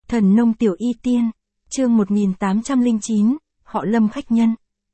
Thần nông tiểu y tiên, chương 1809, họ Lâm khách nhân.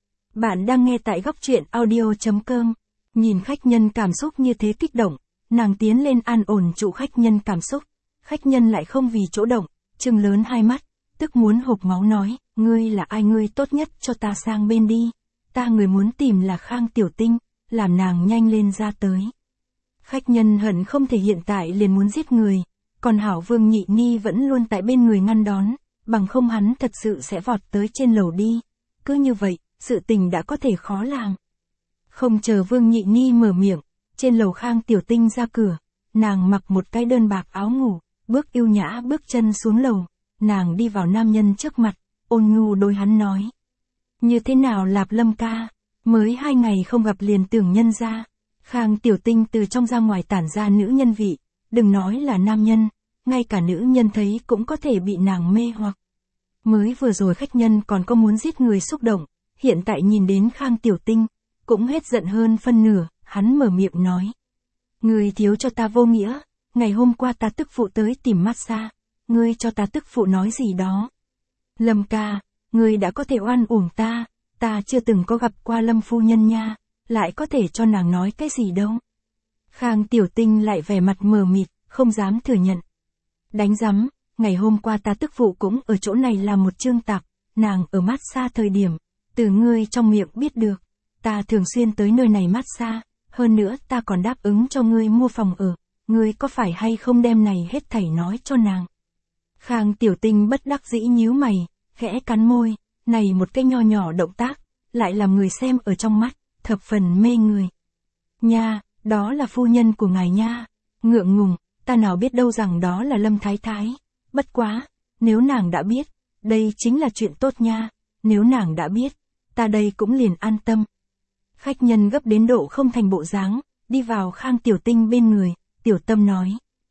Bạn đang nghe tại góc truyện audio.com. Nhìn khách nhân cảm xúc như thế kích động, nàng tiến lên an ổn trụ khách nhân cảm xúc. Khách nhân lại không vì chỗ động, trừng lớn hai mắt, tức muốn hộc máu nói, ngươi là ai, ngươi tốt nhất cho ta sang bên đi. Ta người muốn tìm là Khang Tiểu Tinh, làm nàng nhanh lên ra tới. Khách nhân hận không thể hiện tại liền muốn giết người, còn hảo Vương Nhị Ni vẫn luôn tại bên người ngăn đón, bằng không hắn thật sự sẽ vọt tới trên lầu đi. Cứ như vậy, sự tình đã có thể khó làm. Không chờ Vương Nhị Ni mở miệng, trên lầu Khang Tiểu Tinh ra cửa, nàng mặc một cái đơn bạc áo ngủ, bước yêu nhã bước chân xuống lầu, nàng đi vào nam nhân trước mặt, ôn nhu đối hắn nói. Như thế nào Lạp Lâm ca, mới 2 ngày không gặp liền tưởng nhân ra. Khang Tiểu Tinh từ trong ra ngoài tản ra nữ nhân vị, đừng nói là nam nhân, ngay cả nữ nhân thấy cũng có thể bị nàng mê hoặc. Mới vừa rồi khách nhân còn có muốn giết người xúc động, hiện tại nhìn đến Khang Tiểu Tinh, cũng hết giận hơn phân nửa, hắn mở miệng nói. Ngươi thiếu cho ta vô nghĩa, ngày hôm qua ta tức phụ tới tìm massage, ngươi cho ta tức phụ nói gì đó. Lâm ca, ngươi đã có thể oan uổng ta chưa từng có gặp qua Lâm phu nhân nha, lại có thể cho nàng nói cái gì đâu. Khang Tiểu Tinh lại vẻ mặt mờ mịt, không dám thừa nhận. Đánh rắm, ngày hôm qua ta tức phụ cũng ở chỗ này làm một chương tặc, nàng ở massage thời điểm, từ ngươi trong miệng biết được, ta thường xuyên tới nơi này massage, hơn nữa ta còn đáp ứng cho ngươi mua phòng ở, ngươi có phải hay không đem này hết thảy nói cho nàng. Khang Tiểu Tinh bất đắc dĩ nhíu mày, khẽ cắn môi, này một cái nho nhỏ động tác, lại làm người xem ở trong mắt, thập phần mê người. Nha, đó là phu nhân của ngài nha, ngượng ngùng, ta nào biết đâu rằng đó là Lâm Thái Thái, bất quá, nếu nàng đã biết, đây chính là chuyện tốt nha, nếu nàng đã biết, ta đây cũng liền an tâm. Khách nhân gấp đến độ không thành bộ dáng, đi vào Khang Tiểu Tinh bên người, Tiểu Tâm nói.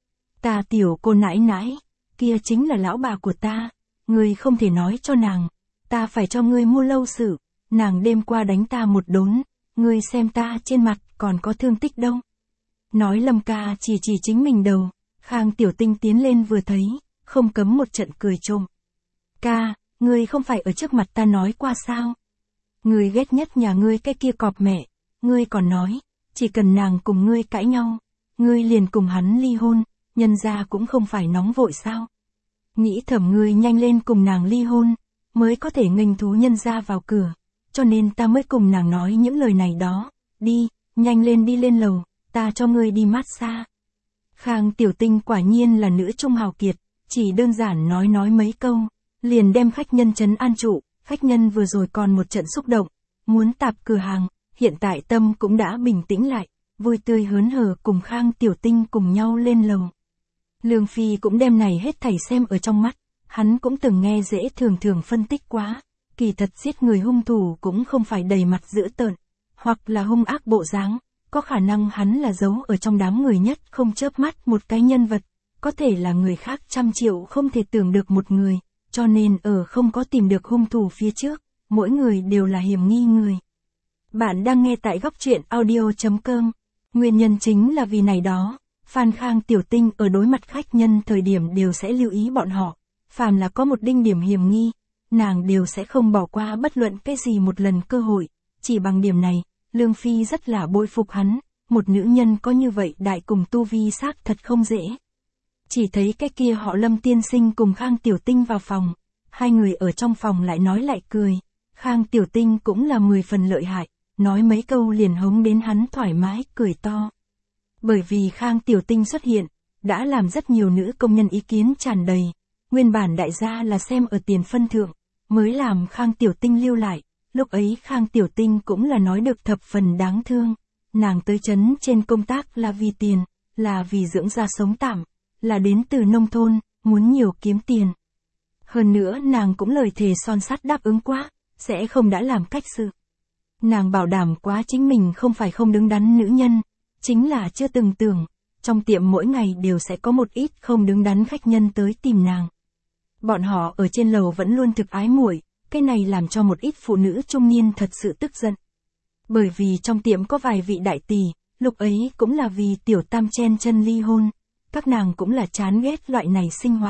Ta tiểu cô nãi nãi, kia chính là lão bà của ta, ngươi không thể nói cho nàng, ta phải cho ngươi mua lâu sự, nàng đêm qua đánh ta một đốn, ngươi xem ta trên mặt còn có thương tích đâu. Nói Lâm ca chỉ chính mình đầu, Khang Tiểu Tinh tiến lên vừa thấy, không cấm một trận cười trộm. Ca, ngươi không phải ở trước mặt ta nói qua sao? Ngươi ghét nhất nhà ngươi cái kia cọp mẹ, ngươi còn nói, chỉ cần nàng cùng ngươi cãi nhau, ngươi liền cùng hắn ly hôn, nhân ra cũng không phải nóng vội sao? Nghĩ thầm ngươi nhanh lên cùng nàng ly hôn, mới có thể nghênh thú nhân ra vào cửa, cho nên ta mới cùng nàng nói những lời này đó, đi, nhanh lên đi lên lầu, ta cho ngươi đi massage. Khang Tiểu Tinh quả nhiên là nữ trung hào kiệt, chỉ đơn giản nói mấy câu, liền đem khách nhân trấn an trụ, khách nhân vừa rồi còn một trận xúc động, muốn tạp cửa hàng, hiện tại tâm cũng đã bình tĩnh lại, vui tươi hớn hở cùng Khang Tiểu Tinh cùng nhau lên lầu. Lương Phi cũng đem này hết thảy xem ở trong mắt, hắn cũng từng nghe dễ thường phân tích quá, kỳ thật giết người hung thủ cũng không phải đầy mặt dữ tợn, hoặc là hung ác bộ dáng, có khả năng hắn là giấu ở trong đám người nhất không chớp mắt một cái nhân vật, có thể là người khác trăm triệu không thể tưởng được một người, cho nên ở không có tìm được hung thủ phía trước, mỗi người đều là hiểm nghi người. Bạn đang nghe tại góc truyện audio.com, nguyên nhân chính là vì này đó, Phan Khang Tiểu Tinh ở đối mặt khách nhân thời điểm đều sẽ lưu ý bọn họ, phàm là có một đinh điểm hiểm nghi, nàng đều sẽ không bỏ qua bất luận cái gì một lần cơ hội, chỉ bằng điểm này, Lương Phi rất là bội phục hắn, một nữ nhân có như vậy đại cùng tu vi xác thật không dễ. Chỉ thấy cái kia họ Lâm tiên sinh cùng Khang Tiểu Tinh vào phòng, hai người ở trong phòng lại nói lại cười, Khang Tiểu Tinh cũng là 10 phần lợi hại, nói mấy câu liền hống đến hắn thoải mái cười to. Bởi vì Khang Tiểu Tinh xuất hiện, đã làm rất nhiều nữ công nhân ý kiến tràn đầy, nguyên bản đại gia là xem ở tiền phân thượng, mới làm Khang Tiểu Tinh lưu lại, lúc ấy Khang Tiểu Tinh cũng là nói được thập phần đáng thương, nàng tới trấn trên công tác là vì tiền, là vì dưỡng gia sống tạm, là đến từ nông thôn, muốn nhiều kiếm tiền. Hơn nữa nàng cũng lời thề son sắt đáp ứng quá, sẽ không đã làm cách sự. Nàng bảo đảm quá chính mình không phải không đứng đắn nữ nhân, chính là chưa từng tưởng, trong tiệm mỗi ngày đều sẽ có một ít không đứng đắn khách nhân tới tìm nàng. Bọn họ ở trên lầu vẫn luôn thực ái muội, cái này làm cho một ít phụ nữ trung niên thật sự tức giận. Bởi vì trong tiệm có vài vị đại tỷ, lúc ấy cũng là vì Tiểu Tam chen chân ly hôn, các nàng cũng là chán ghét loại này sinh hoạt,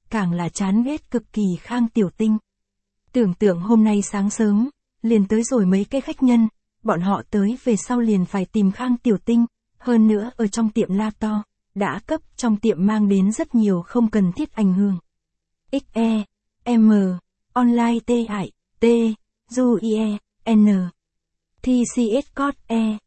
càng là chán ghét cực kỳ Khang Tiểu Tinh. Tưởng tượng hôm nay sáng sớm, liền tới rồi mấy cái khách nhân, bọn họ tới về sau liền phải tìm Khang Tiểu Tinh, hơn nữa ở trong tiệm la to, đã cấp trong tiệm mang đến rất nhiều không cần thiết ảnh hưởng. XE, M, Online T Hại, T, Du IE, N, TCS Code E,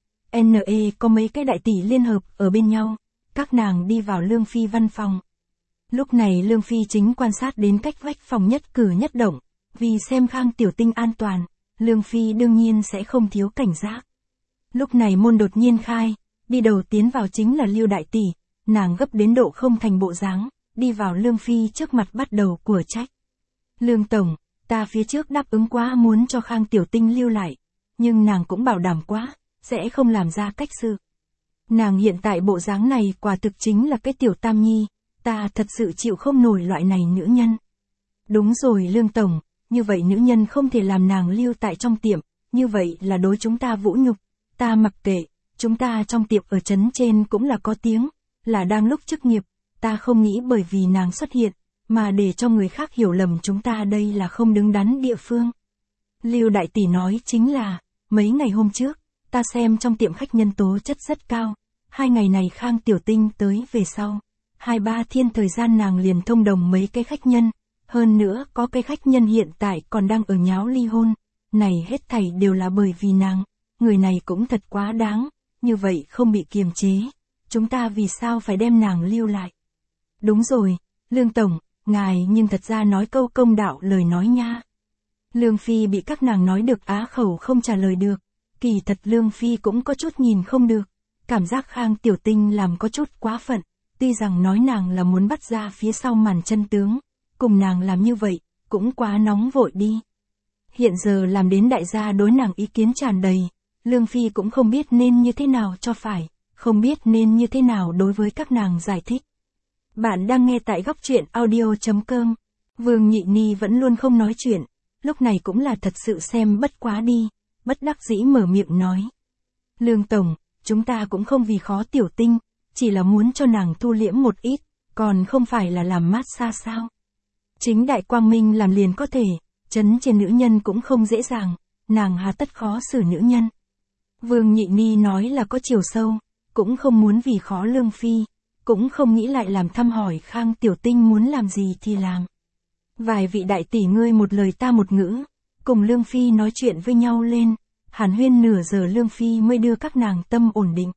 NE có mấy cái đại tỷ liên hợp ở bên nhau, các nàng đi vào Lương Phi văn phòng. Lúc này Lương Phi chính quan sát đến cách vách phòng nhất cử nhất động, vì xem Khang Tiểu Tinh an toàn, Lương Phi đương nhiên sẽ không thiếu cảnh giác. Lúc này môn đột nhiên khai, đi đầu tiến vào chính là Lưu đại tỷ, nàng gấp đến độ không thành bộ dáng, đi vào Lương Phi trước mặt bắt đầu của trách. Lương Tổng, ta phía trước đáp ứng quá muốn cho Khang Tiểu Tinh lưu lại, nhưng nàng cũng bảo đảm quá, sẽ không làm ra cách sự. Nàng hiện tại bộ dáng này quả thực chính là cái tiểu tam nhi, ta thật sự chịu không nổi loại này nữ nhân. Đúng rồi Lương Tổng, như vậy nữ nhân không thể làm nàng lưu tại trong tiệm, như vậy là đối chúng ta vũ nhục, ta mặc kệ, chúng ta trong tiệm ở trấn trên cũng là có tiếng, là đang lúc chức nghiệp, ta không nghĩ bởi vì nàng xuất hiện, mà để cho người khác hiểu lầm chúng ta đây là không đứng đắn địa phương. Lưu đại tỷ nói chính là, mấy ngày hôm trước, ta xem trong tiệm khách nhân tố chất rất cao, 2 ngày này Khang Tiểu Tinh tới về sau, 2-3 thiên thời gian nàng liền thông đồng mấy cái khách nhân, hơn nữa có cái khách nhân hiện tại còn đang ở nháo ly hôn, này hết thảy đều là bởi vì nàng, người này cũng thật quá đáng, như vậy không bị kiềm chế, chúng ta vì sao phải đem nàng lưu lại. Đúng rồi, Lương Tổng, ngài nhưng thật ra nói câu công đạo lời nói nha. Lương Phi bị các nàng nói được á khẩu không trả lời được, kỳ thật Lương Phi cũng có chút nhìn không được, cảm giác Khang Tiểu Tinh làm có chút quá phận, tuy rằng nói nàng là muốn bắt ra phía sau màn chân tướng, cùng nàng làm như vậy, cũng quá nóng vội đi. Hiện giờ làm đến đại gia đối nàng ý kiến tràn đầy, Lương Phi cũng không biết nên như thế nào cho phải, không biết nên như thế nào đối với các nàng giải thích. Bạn đang nghe tại góc truyện audio.com, Vương Nhị Ni vẫn luôn không nói chuyện, lúc này cũng là thật sự xem bất quá đi, bất đắc dĩ mở miệng nói. Lương Tổng, chúng ta cũng không vì khó Tiểu Tinh, chỉ là muốn cho nàng thu liễm một ít, còn không phải là làm mát xa sao. Chính đại quang minh làm liền có thể, trấn trên nữ nhân cũng không dễ dàng, nàng hà tất khó xử nữ nhân. Vương Nhị Ni nói là có chiều sâu, cũng không muốn vì khó Lương Phi, cũng không nghĩ lại làm thăm hỏi Khang Tiểu Tinh muốn làm gì thì làm. Vài vị đại tỷ ngươi một lời ta một ngữ, cùng Lương Phi nói chuyện với nhau lên, hàn huyên nửa giờ Lương Phi mới đưa các nàng tâm ổn định.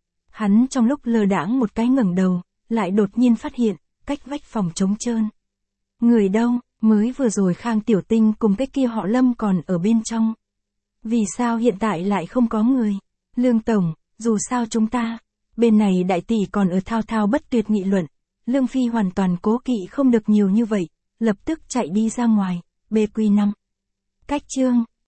Hắn trong lúc lơ đãng một cái ngẩng đầu, lại đột nhiên phát hiện, cách vách phòng trống trơn. Người đâu, mới vừa rồi Khang Tiểu Tinh cùng cái kia họ Lâm còn ở bên trong. Vì sao hiện tại lại không có người? Lương Tổng, dù sao chúng ta, bên này đại tỷ còn ở thao thao bất tuyệt nghị luận, Lương Phi hoàn toàn cố kỵ không được nhiều như vậy, lập tức chạy đi ra ngoài, BQ5. Cách chương